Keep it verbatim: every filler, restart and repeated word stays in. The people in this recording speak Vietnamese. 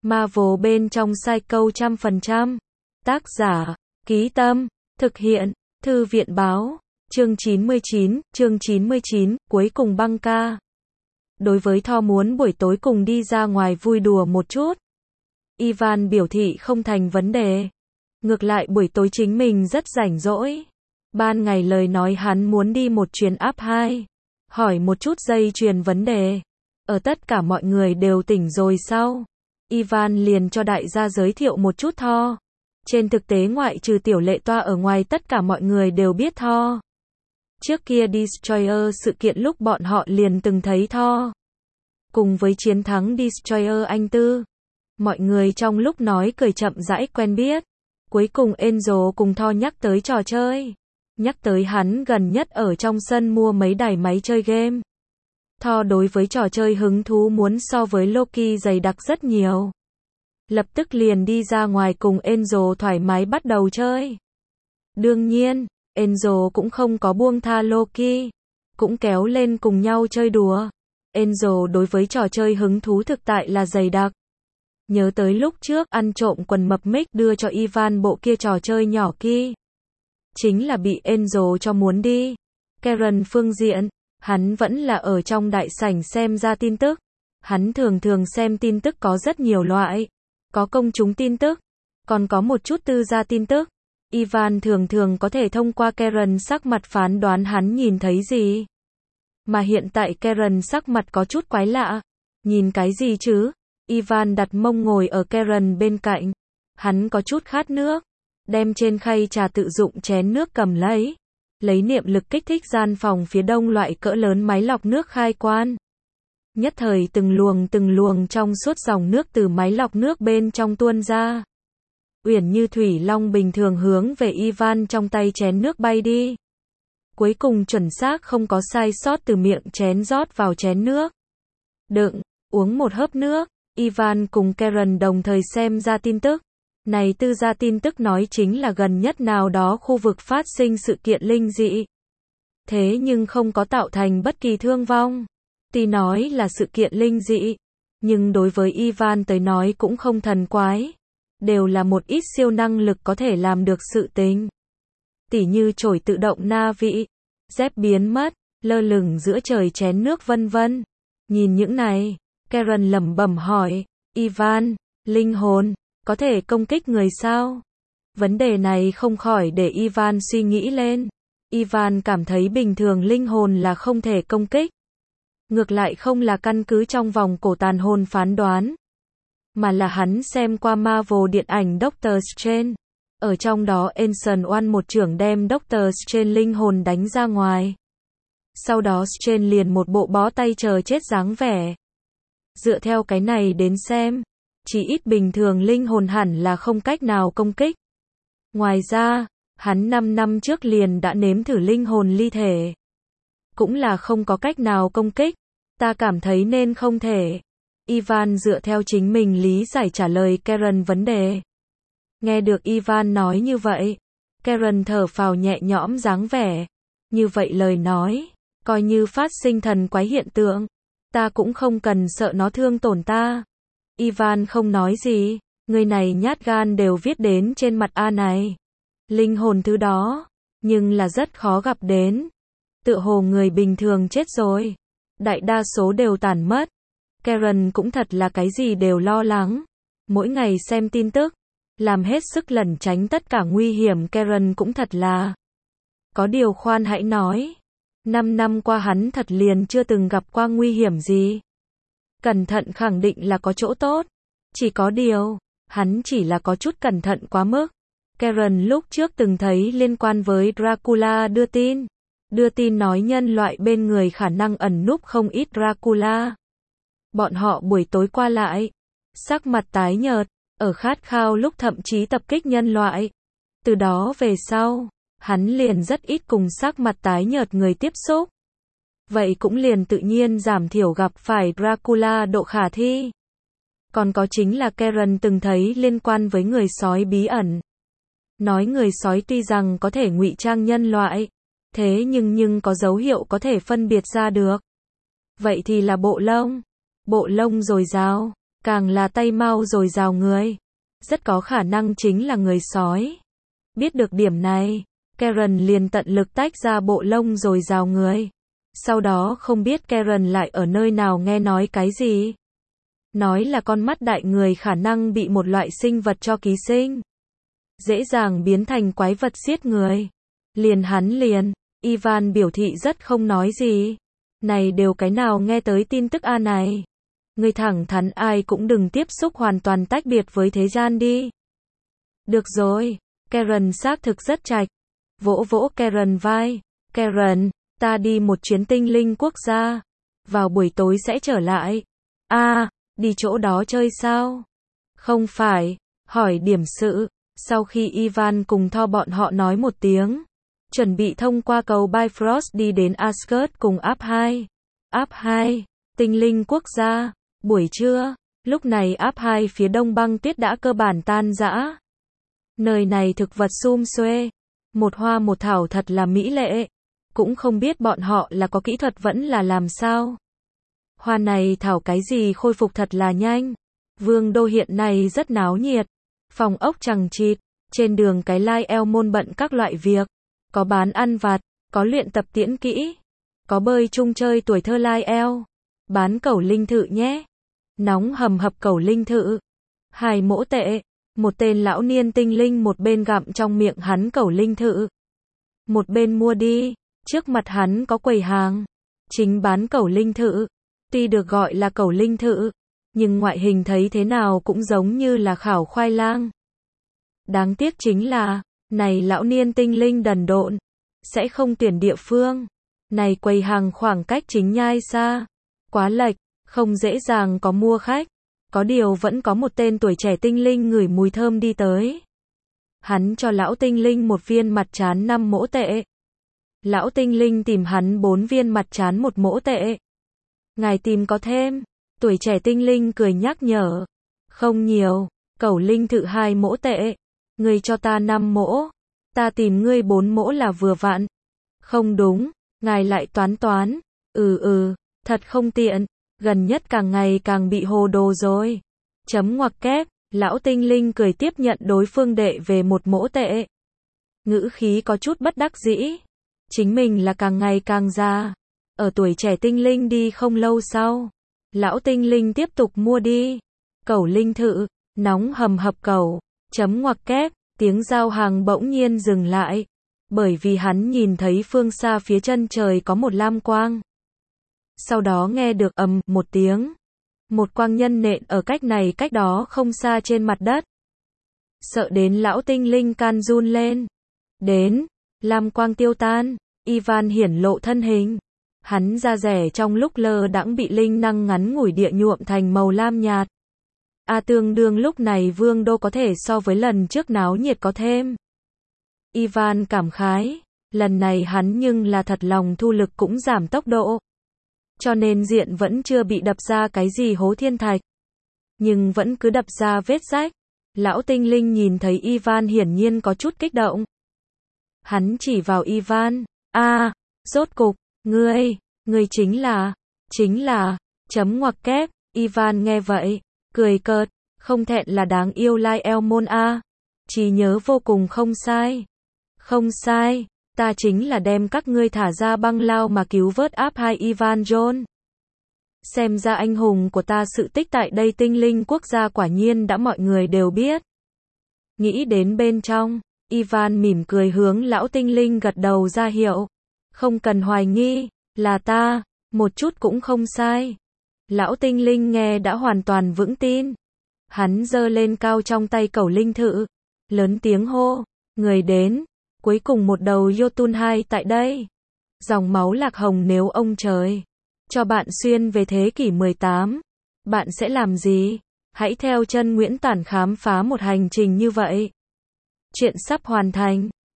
Marvel bên trong Psycho trăm phần trăm. Tác giả, Ký Tâm, thực hiện, Thư viện Báo, chương chín mươi chín, chương chín mươi chín, cuối cùng băng ca. Đối với Thor muốn buổi tối cùng đi ra ngoài vui đùa một chút, Ivan biểu thị không thành vấn đề. Ngược lại buổi tối chính mình rất rảnh rỗi. Ban ngày lời nói hắn muốn đi một chuyến áp hai, hỏi một chút dây chuyền vấn đề. Ở tất cả mọi người đều tỉnh rồi sau, Ivan liền cho đại gia giới thiệu một chút Thor. Trên thực tế ngoại trừ tiểu lệ toa ở ngoài tất cả mọi người đều biết Thor. Trước kia Destroyer sự kiện lúc bọn họ liền từng thấy Thor. Cùng với chiến thắng Destroyer anh tư, mọi người trong lúc nói cười chậm rãi quen biết. Cuối cùng Angel cùng Thor nhắc tới trò chơi. Nhắc tới hắn gần nhất ở trong sân mua mấy đài máy chơi game. Thor đối với trò chơi hứng thú muốn so với Loki dày đặc rất nhiều. Lập tức liền đi ra ngoài cùng Angel thoải mái bắt đầu chơi. Đương nhiên, Angel cũng không có buông tha Loki, cũng kéo lên cùng nhau chơi đùa. Angel đối với trò chơi hứng thú thực tại là dày đặc. Nhớ tới lúc trước ăn trộm quần mập mic đưa cho Ivan bộ kia trò chơi nhỏ kia. Chính là bị Angel cho muốn đi. Karen phương diện, hắn vẫn là ở trong đại sảnh xem ra tin tức. Hắn thường thường xem tin tức có rất nhiều loại. Có công chúng tin tức, còn có một chút tư gia tin tức. Ivan thường thường có thể thông qua Karen sắc mặt phán đoán hắn nhìn thấy gì. Mà hiện tại Karen sắc mặt có chút quái lạ. Nhìn cái gì chứ? Ivan đặt mông ngồi ở Karen bên cạnh. Hắn có chút khát nước. Đem trên khay trà tự dụng chén nước cầm lấy. Lấy niệm lực kích thích gian phòng phía đông loại cỡ lớn máy lọc nước khai quan. Nhất thời từng luồng từng luồng trong suốt dòng nước từ máy lọc nước bên trong tuôn ra. Uyển như thủy long bình thường hướng về Ivan trong tay chén nước bay đi. Cuối cùng chuẩn xác không có sai sót từ miệng chén rót vào chén nước. Đựng, uống một hớp nước. Ivan cùng Karen đồng thời xem ra tin tức. Này tư gia tin tức nói chính là gần nhất nào đó khu vực phát sinh sự kiện linh dị. Thế nhưng không có tạo thành bất kỳ thương vong. Tuy nói là sự kiện linh dị, nhưng đối với Ivan tới nói cũng không thần quái. Đều là một ít siêu năng lực có thể làm được sự tình. Tỉ như chổi tự động na vị, dép biến mất, lơ lửng giữa trời chén nước vân vân. Nhìn những này, Karen lẩm bẩm hỏi, Ivan, linh hồn, có thể công kích người sao? Vấn đề này không khỏi để Ivan suy nghĩ lên. Ivan cảm thấy bình thường linh hồn là không thể công kích. Ngược lại không là căn cứ trong vòng cổ tàn hồn phán đoán, mà là hắn xem qua Marvel điện ảnh Doctor Strange. Ở trong đó Ancient One một chưởng đem Doctor Strange linh hồn đánh ra ngoài. Sau đó Strange liền một bộ bó tay chờ chết dáng vẻ. Dựa theo cái này đến xem, chỉ ít bình thường linh hồn hẳn là không cách nào công kích. Ngoài ra, hắn năm năm trước liền đã nếm thử linh hồn ly thể. Cũng là không có cách nào công kích. Ta cảm thấy nên không thể. Ivan dựa theo chính mình lý giải trả lời Karen vấn đề. Nghe được Ivan nói như vậy, Karen thở phào nhẹ nhõm dáng vẻ. Như vậy lời nói, coi như phát sinh thần quái hiện tượng, ta cũng không cần sợ nó thương tổn ta. Ivan không nói gì, người này nhát gan đều viết đến trên mặt A này. Linh hồn thứ đó, nhưng là rất khó gặp đến. Tựa hồ người bình thường chết rồi, đại đa số đều tàn mất. Karen cũng thật là cái gì đều lo lắng. Mỗi ngày xem tin tức, làm hết sức lẩn tránh tất cả nguy hiểm. Karen cũng thật là có điều khoan hãy nói. Năm năm qua hắn thật liền chưa từng gặp qua nguy hiểm gì. Cẩn thận khẳng định là có chỗ tốt. Chỉ có điều, hắn chỉ là có chút cẩn thận quá mức. Karen lúc trước từng thấy liên quan với Dracula đưa tin. Đưa tin nói nhân loại bên người khả năng ẩn núp không ít Dracula. Bọn họ buổi tối qua lại, sắc mặt tái nhợt, ở khát khao lúc thậm chí tập kích nhân loại. Từ đó về sau, hắn liền rất ít cùng sắc mặt tái nhợt người tiếp xúc. Vậy cũng liền tự nhiên giảm thiểu gặp phải Dracula độ khả thi. Còn có chính là Karen từng thấy liên quan với người sói bí ẩn. Nói người sói tuy rằng có thể ngụy trang nhân loại, thế nhưng nhưng có dấu hiệu có thể phân biệt ra được. Vậy thì là bộ lông. Bộ lông dồi dào, càng là tay mau dồi dào người, rất có khả năng chính là người sói. Biết được điểm này, Karen liền tận lực tách ra bộ lông dồi dào người. Sau đó không biết Karen lại ở nơi nào nghe nói cái gì. Nói là con mắt đại người khả năng bị một loại sinh vật cho ký sinh. Dễ dàng biến thành quái vật giết người. Liền hắn liền, Ivan biểu thị rất không nói gì. Này đều cái nào nghe tới tin tức A này. Người thẳng thắn ai cũng đừng tiếp xúc hoàn toàn tách biệt với thế gian đi. Được rồi, Karen xác thực rất trạch. Vỗ vỗ Karen vai. Karen, ta đi một chuyến tinh linh quốc gia. Vào buổi tối sẽ trở lại. A, à, đi chỗ đó chơi sao? Không phải, hỏi điểm sự. Sau khi Ivan cùng Thor bọn họ nói một tiếng, chuẩn bị thông qua cầu Bifrost đi đến Asgard cùng áp hai. áp hai, tinh linh quốc gia. Buổi trưa, lúc này áp hai phía đông băng tuyết đã cơ bản tan rã. Nơi này thực vật sum xuê, một hoa một thảo thật là mỹ lệ. Cũng không biết bọn họ là có kỹ thuật vẫn là làm sao. Hoa này thảo cái gì khôi phục thật là nhanh. Vương đô hiện nay rất náo nhiệt. Phòng ốc chằng chịt, trên đường cái lai eo môn bận các loại việc. Có bán ăn vặt, có luyện tập tiễn kỹ, có bơi chung chơi tuổi thơ lai eo. Bán cẩu linh thự nhé. Nóng hầm hập cẩu linh thự. Hai mỗ tệ. Một tên lão niên tinh linh một bên gặm trong miệng hắn cẩu linh thự. Một bên mua đi. Trước mặt hắn có quầy hàng. Chính bán cẩu linh thự. Tuy được gọi là cẩu linh thự, nhưng ngoại hình thấy thế nào cũng giống như là khảo khoai lang. Đáng tiếc chính là, này lão niên tinh linh đần độn. Sẽ không tuyển địa phương. Này quầy hàng khoảng cách chính nhai xa. Quá lệch, không dễ dàng có mua khách. Có điều vẫn có một tên tuổi trẻ tinh linh ngửi mùi thơm đi tới. Hắn cho lão tinh linh một viên mặt trán năm mỗ tệ. Lão tinh linh tìm hắn bốn viên mặt trán một mỗ tệ. Ngài tìm có thêm. Tuổi trẻ tinh linh cười nhắc nhở. Không nhiều, cẩu linh thự hai mỗ tệ. Ngươi cho ta năm mỗ. Ta tìm ngươi bốn mỗ là vừa vặn. Không đúng, ngài lại toán toán. Ừ ừ, thật không tiện. Gần nhất càng ngày càng bị hồ đồ rồi. Chấm ngoặc kép, lão tinh linh cười tiếp nhận đối phương đệ về một mỗ tệ. Ngữ khí có chút bất đắc dĩ. Chính mình là càng ngày càng già. Ở tuổi trẻ tinh linh đi không lâu sau. Lão tinh linh tiếp tục mua đi. Cẩu linh thự, nóng hầm hập cẩu. Chấm ngoặc kép, tiếng giao hàng bỗng nhiên dừng lại. Bởi vì hắn nhìn thấy phương xa phía chân trời có một lam quang. Sau đó nghe được ầm một tiếng. Một quang nhân nện ở cách này cách đó không xa trên mặt đất. Sợ đến lão tinh linh can run lên. Đến, lam quang tiêu tan, Ivan hiển lộ thân hình. Hắn da rẻ trong lúc lơ đãng bị linh năng ngắn ngủi địa nhuộm thành màu lam nhạt. A tương đương lúc này vương đô có thể so với lần trước náo nhiệt có thêm. Ivan cảm khái, lần này hắn nhưng là thật lòng thu lực cũng giảm tốc độ. Cho nên diện vẫn chưa bị đập ra cái gì hố thiên thạch. Nhưng vẫn cứ đập ra vết rách. Lão tinh linh nhìn thấy Ivan hiển nhiên có chút kích động. Hắn chỉ vào Ivan. A, à, rốt cục, ngươi, ngươi chính là, chính là, chấm ngoặc kép. Ivan nghe vậy, cười cợt, không thẹn là đáng yêu lai eo môn A. Trí nhớ vô cùng không sai. Không sai. Ta chính là đem các ngươi thả ra băng lao mà cứu vớt áp hai Ivan John. Xem ra anh hùng của ta sự tích tại đây tinh linh quốc gia quả nhiên đã mọi người đều biết. Nghĩ đến bên trong, Ivan mỉm cười hướng lão tinh linh gật đầu ra hiệu. Không cần hoài nghi, là ta, một chút cũng không sai. Lão tinh linh nghe đã hoàn toàn vững tin. Hắn giơ lên cao trong tay cẩu linh thự. Lớn tiếng hô, người đến. Cuối cùng một đầu Jotun hai tại đây. Dòng máu lạc hồng nếu ông trời cho bạn xuyên về thế kỷ mười tám, bạn sẽ làm gì? Hãy theo chân Nguyễn Tản khám phá một hành trình như vậy. Chuyện sắp hoàn thành.